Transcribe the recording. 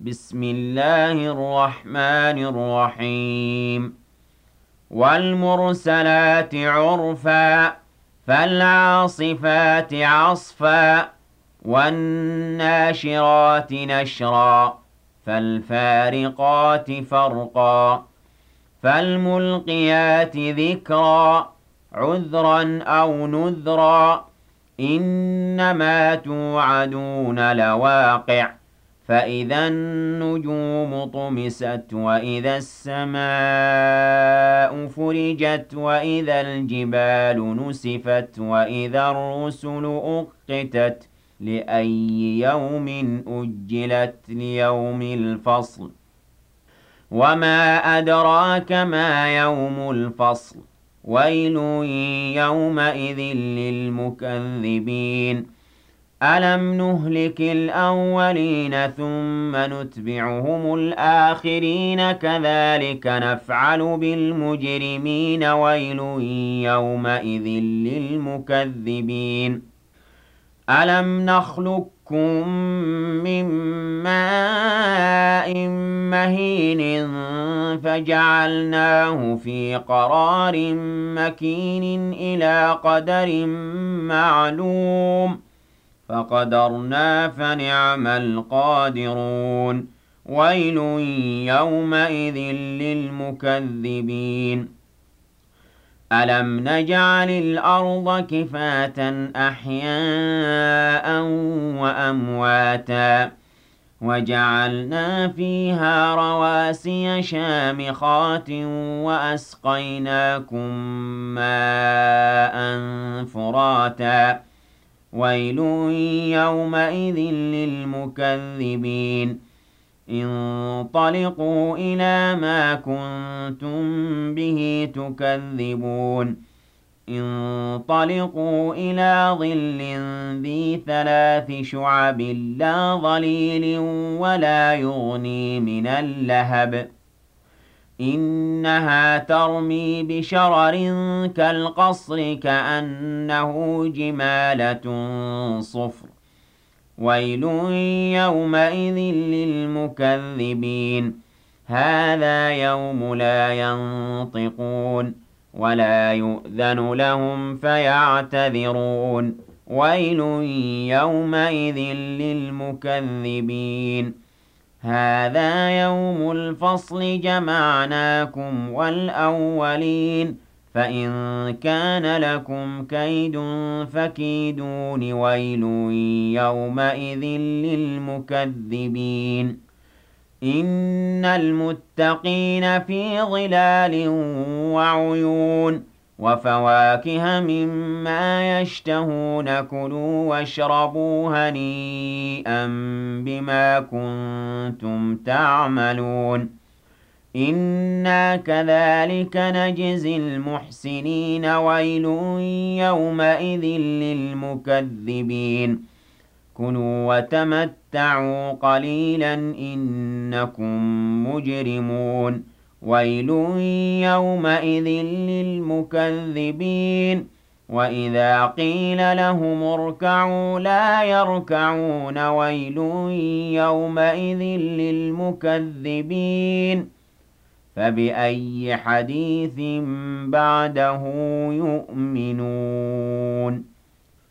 بسم الله الرحمن الرحيم والمرسلات عرفا فالعاصفات عصفا والناشرات نشرا فالفارقات فرقا فالملقيات ذكرا عذرا أو نذرا إنما توعدون لواقع فإذا النجوم طمست وإذا السماء فرجت وإذا الجبال نسفت وإذا الرسل أقتت لأي يوم أجلت ليوم الفصل وما أدراك ما يوم الفصل ويل يومئذ للمكذبين ألم نهلك الأولين ثم نتبعهم الآخرين كذلك نفعل بالمجرمين ويل يومئذ للمكذبين ألم نخلقكم من ماء مهين فجعلناه في قرار مكين إلى قدر معلوم فقدرنا فنعم القادرون ويل يومئذ للمكذبين ألم نجعل الأرض كفاة أحياء وأمواتا وجعلنا فيها رواسي شامخات وأسقيناكم ماء فراتا ويل يومئذ للمكذبين انطلقوا إلى ما كنتم به تكذبون انطلقوا إلى ظل ذي ثلاث شعب لا ظليل ولا يغني من اللهب إنها ترمي بشرر كالقصر كأنه جمالة صفر ويل يومئذ للمكذبين هذا يوم لا ينطقون ولا يؤذن لهم فيعتذرون ويل يومئذ للمكذبين هذا يوم الفصل جمعناكم والأولين فإن كان لكم كيد فكيدون ويل يومئذ للمكذبين إن المتقين في ظلال وعيون وفواكه مما يشتهون كلوا واشربوا هنيئا بما كنتم تعملون إنا كذلك نجزي المحسنين ويل يومئذ للمكذبين كلوا وتمتعوا قليلا إنكم مجرمون ويل يومئذ للمكذبين وإذا قيل لهم اركعوا لا يركعون ويل يومئذ للمكذبين فبأي حديث بعده يؤمنون